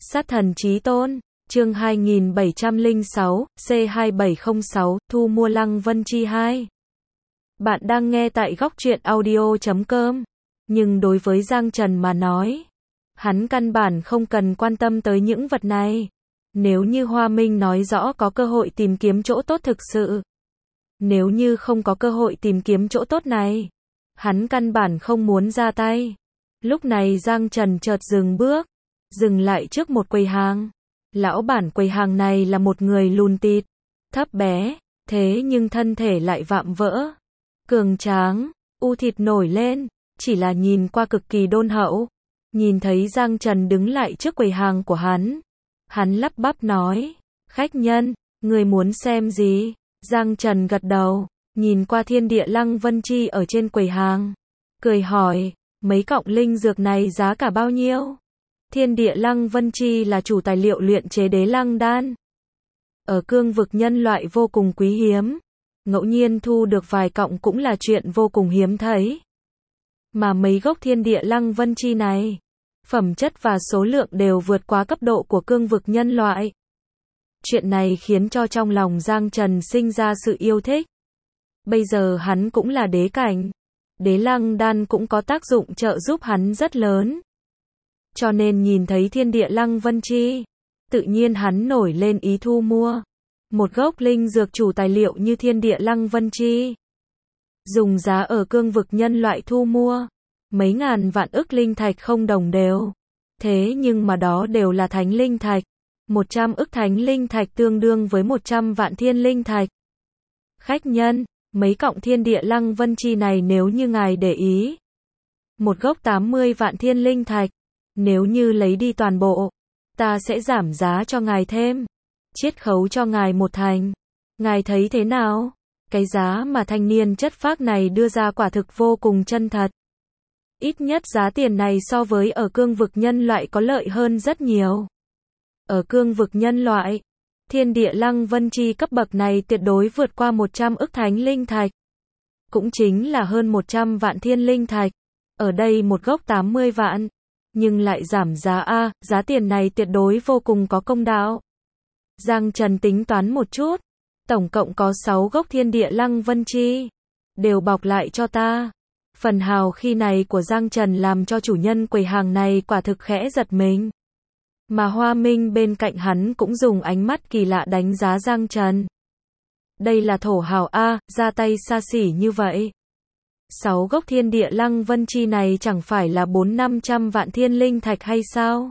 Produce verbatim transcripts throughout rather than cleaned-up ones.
Sát thần chí tôn, chương hai nghìn bảy trăm lẻ sáu, C hai bảy không sáu, thu mua Lăng Vân Chi hai. Bạn đang nghe tại góc truyện audio chấm com. Nhưng đối với Giang Trần mà nói, hắn căn bản không cần quan tâm tới những vật này. Nếu như Hoa Minh nói rõ có cơ hội tìm kiếm chỗ tốt thực sự. Nếu như không có cơ hội tìm kiếm chỗ tốt này, hắn căn bản không muốn ra tay. Lúc này Giang Trần chợt dừng bước, dừng lại trước một quầy hàng. Lão bản quầy hàng này là một người lùn tịt, thấp bé, thế nhưng thân thể lại vạm vỡ, cường tráng, u thịt nổi lên, chỉ là nhìn qua cực kỳ đôn hậu. Nhìn thấy Giang Trần đứng lại trước quầy hàng của hắn, hắn lắp bắp nói, khách nhân, người muốn xem gì? Giang Trần gật đầu, nhìn qua thiên địa Lăng Vân Chi ở trên quầy hàng, cười hỏi, mấy cọng linh dược này giá cả bao nhiêu? Thiên địa Lăng Vân Chi là chủ tài liệu luyện chế đế lăng đan. Ở cương vực nhân loại vô cùng quý hiếm, ngẫu nhiên thu được vài cọng cũng là chuyện vô cùng hiếm thấy. Mà mấy gốc thiên địa Lăng Vân Chi này, phẩm chất và số lượng đều vượt quá cấp độ của cương vực nhân loại. Chuyện này khiến cho trong lòng Giang Trần sinh ra sự yêu thích. Bây giờ hắn cũng là đế cảnh, đế lăng đan cũng có tác dụng trợ giúp hắn rất lớn. Cho nên nhìn thấy thiên địa Lăng Vân Chi, tự nhiên hắn nổi lên ý thu mua. Một gốc linh dược chủ tài liệu như thiên địa Lăng Vân Chi, dùng giá ở cương vực nhân loại thu mua, mấy ngàn vạn ức linh thạch không đồng đều. Thế nhưng mà đó đều là thánh linh thạch. một trăm ức thánh linh thạch tương đương với một trăm vạn thiên linh thạch. Khách nhân, mấy cọng thiên địa Lăng Vân Chi này nếu như ngài để ý, một gốc tám mươi vạn thiên linh thạch. Nếu như lấy đi toàn bộ, ta sẽ giảm giá cho ngài thêm, chiết khấu cho ngài một thành. Ngài thấy thế nào? Cái giá mà thanh niên chất phác này đưa ra quả thực vô cùng chân thật. Ít nhất giá tiền này so với ở cương vực nhân loại có lợi hơn rất nhiều. Ở cương vực nhân loại, thiên địa Lăng Vân Chi cấp bậc này tuyệt đối vượt qua một trăm ức thánh linh thạch. Cũng chính là hơn một trăm vạn thiên linh thạch. Ở đây một gốc tám mươi vạn. Nhưng lại giảm giá a, giá tiền này tuyệt đối vô cùng có công đạo. Giang Trần tính toán một chút, tổng cộng có sáu gốc thiên địa Lăng Vân Chi, đều bọc lại cho ta. Phần hào khi này của Giang Trần làm cho chủ nhân quầy hàng này quả thực khẽ giật mình. Mà Hoa Minh bên cạnh hắn cũng dùng ánh mắt kỳ lạ đánh giá Giang Trần. Đây là thổ hào a, ra tay xa xỉ như vậy. Sáu gốc thiên địa Lăng Vân Chi này chẳng phải là bốn năm trăm vạn thiên linh thạch hay sao?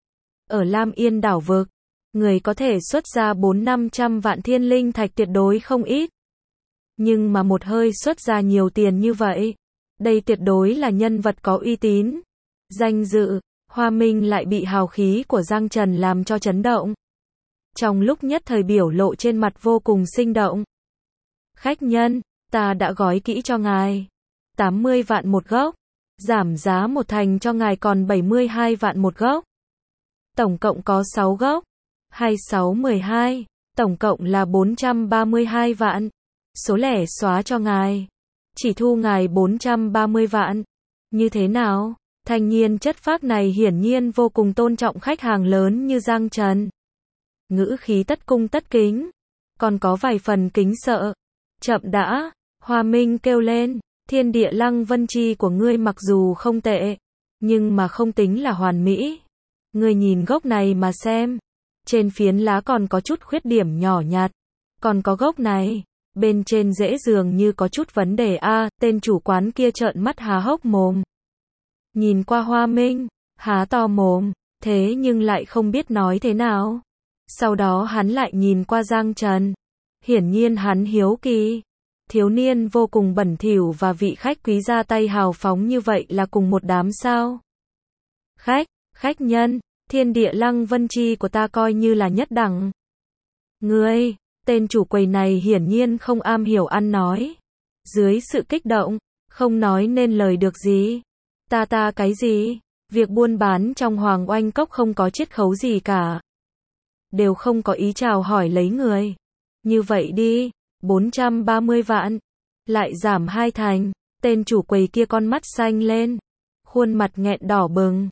Ở Lam Yên đảo vực, người có thể xuất ra bốn năm trăm vạn thiên linh thạch tuyệt đối không ít. Nhưng mà một hơi xuất ra nhiều tiền như vậy, đây tuyệt đối là nhân vật có uy tín, danh dự. Hoa Minh lại bị hào khí của Giang Trần làm cho chấn động. Trong lúc nhất thời biểu lộ trên mặt vô cùng sinh động. Khách nhân, ta đã gói kỹ cho ngài. tám mươi vạn một gốc, giảm giá một thành cho ngài còn bảy mươi hai vạn một gốc. Tổng cộng có sáu gốc, hai sáu mười hai, tổng cộng là bốn trăm ba mươi hai vạn. Số lẻ xóa cho ngài, chỉ thu ngài bốn trăm ba mươi vạn. Như thế nào? Thanh niên chất phác này hiển nhiên vô cùng tôn trọng khách hàng lớn như Giang Trần. Ngữ khí tất cung tất kính, còn có vài phần kính sợ. Chậm đã, Hoa Minh kêu lên. Thiên địa Lăng Vân Chi của ngươi mặc dù không tệ, nhưng mà không tính là hoàn mỹ. Ngươi nhìn gốc này mà xem, trên phiến lá còn có chút khuyết điểm nhỏ nhặt. Còn có gốc này, bên trên rễ dường như có chút vấn đề a. Tên chủ quán kia trợn mắt há hốc mồm. Nhìn qua Hoa Minh, há to mồm, thế nhưng lại không biết nói thế nào. Sau đó hắn lại nhìn qua Giang Trần. Hiển nhiên hắn hiếu kỳ. Thiếu niên vô cùng bẩn thỉu và vị khách quý ra tay hào phóng như vậy là cùng một đám sao? Khách, khách nhân, thiên địa Lăng Vân Chi của ta coi như là nhất đẳng. Ngươi, tên chủ quầy này hiển nhiên không am hiểu ăn nói. Dưới sự kích động, không nói nên lời được gì. Ta ta cái gì? Việc buôn bán trong Hoàng Oanh Cốc không có chiết khấu gì cả. Đều không có ý chào hỏi lấy người. Như vậy đi. bốn trăm ba mươi vạn, lại giảm hai thành. Tên chủ quầy kia con mắt xanh lên, khuôn mặt nghẹn đỏ bừng.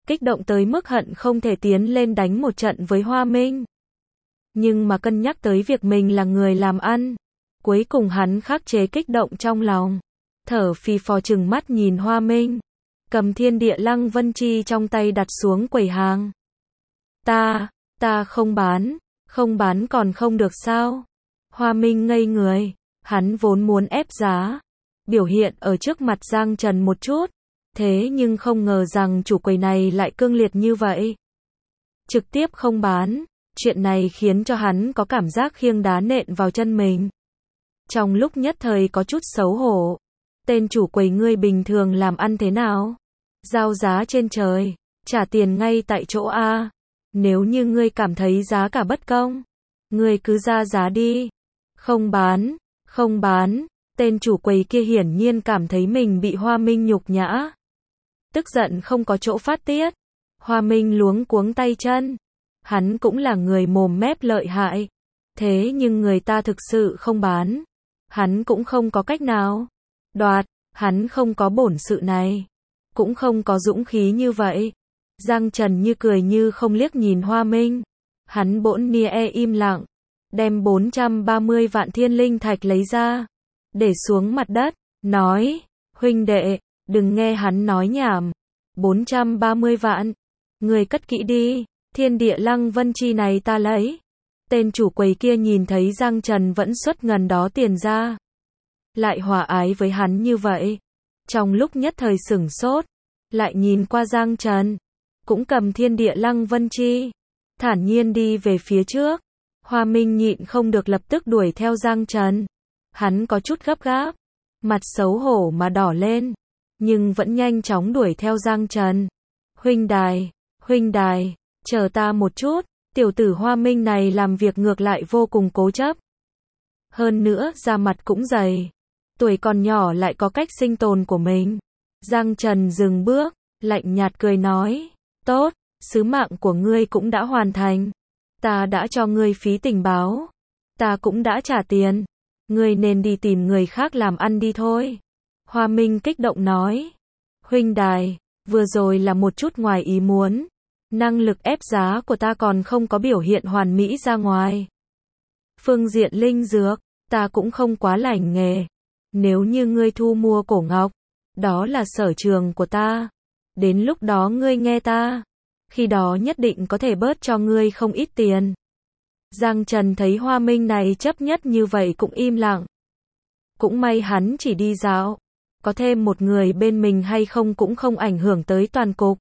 kích động tới mức hận không thể tiến lên đánh một trận với Hoa Minh. Nhưng mà cân nhắc tới việc mình là người làm ăn, cuối cùng hắn khắc chế kích động trong lòng, thở phì phò trừng mắt nhìn Hoa Minh, cầm Thiên Địa Lăng Vân Chi trong tay đặt xuống quầy hàng. Ta, ta không bán, không bán còn không được sao? Hoa Minh ngây người, hắn vốn muốn ép giá, biểu hiện ở trước mặt Giang Trần một chút, thế nhưng không ngờ rằng chủ quầy này lại cương liệt như vậy. Trực tiếp không bán, chuyện này khiến cho hắn có cảm giác khiêng đá nện vào chân mình. Trong lúc nhất thời có chút xấu hổ, tên chủ quầy ngươi bình thường làm ăn thế nào? Giao giá trên trời, trả tiền ngay tại chỗ a. Nếu như ngươi cảm thấy giá cả bất công, ngươi cứ ra giá đi. Không bán, không bán, tên chủ quầy kia hiển nhiên cảm thấy mình bị Hoa Minh nhục nhã. Tức giận không có chỗ phát tiết. Hoa Minh luống cuống tay chân. Hắn cũng là người mồm mép lợi hại. Thế nhưng người ta thực sự không bán. Hắn cũng không có cách nào. Đoạt, hắn không có bổn sự này. Cũng không có dũng khí như vậy. Giang Trần như cười như không liếc nhìn Hoa Minh. Hắn bỗng nia e im lặng. Đem bốn trăm ba mươi vạn thiên linh thạch lấy ra. Để xuống mặt đất. Nói, huynh đệ, đừng nghe hắn nói nhảm. bốn trăm ba mươi vạn. Người cất kỹ đi. Thiên Địa Lăng Vân Chi này ta lấy. Tên chủ quầy kia nhìn thấy Giang Trần vẫn xuất ngần đó tiền ra. Lại hòa ái với hắn như vậy. Trong lúc nhất thời sửng sốt. Lại nhìn qua Giang Trần. Cũng cầm Thiên Địa Lăng Vân Chi. Thản nhiên đi về phía trước. Hoa Minh nhịn không được lập tức đuổi theo Giang Trần. Hắn có chút gấp gáp. Mặt xấu hổ mà đỏ lên. Nhưng vẫn nhanh chóng đuổi theo Giang Trần. Huynh đài, huynh đài, chờ ta một chút. Tiểu tử Hoa Minh này làm việc ngược lại vô cùng cố chấp. Hơn nữa da mặt cũng dày. Tuổi còn nhỏ lại có cách sinh tồn của mình. Giang Trần dừng bước, lạnh nhạt cười nói. Tốt, sứ mạng của ngươi cũng đã hoàn thành. Ta đã cho ngươi phí tình báo. Ta cũng đã trả tiền. Ngươi nên đi tìm người khác làm ăn đi thôi. Hoa Minh kích động nói. Huynh đài, vừa rồi là một chút ngoài ý muốn. Năng lực ép giá của ta còn không có biểu hiện hoàn mỹ ra ngoài. Phương diện linh dược, ta cũng không quá lành nghề. Nếu như ngươi thu mua cổ ngọc, đó là sở trường của ta. Đến lúc đó ngươi nghe ta. Khi đó nhất định có thể bớt cho ngươi không ít tiền. Giang Trần thấy Hoa Minh này chấp nhất như vậy cũng im lặng. Cũng may hắn chỉ đi dạo. Có thêm một người bên mình hay không cũng không ảnh hưởng tới toàn cục.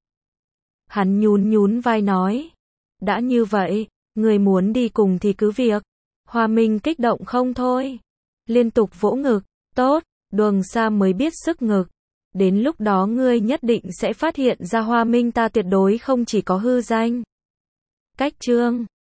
Hắn nhún nhún vai nói. Đã như vậy, người muốn đi cùng thì cứ việc. Hoa Minh kích động không thôi. Liên tục vỗ ngực. Tốt, Đường Sa mới biết sức ngực. Đến lúc đó ngươi nhất định sẽ phát hiện ra Hoa Minh ta tuyệt đối không chỉ có hư danh. Cách chương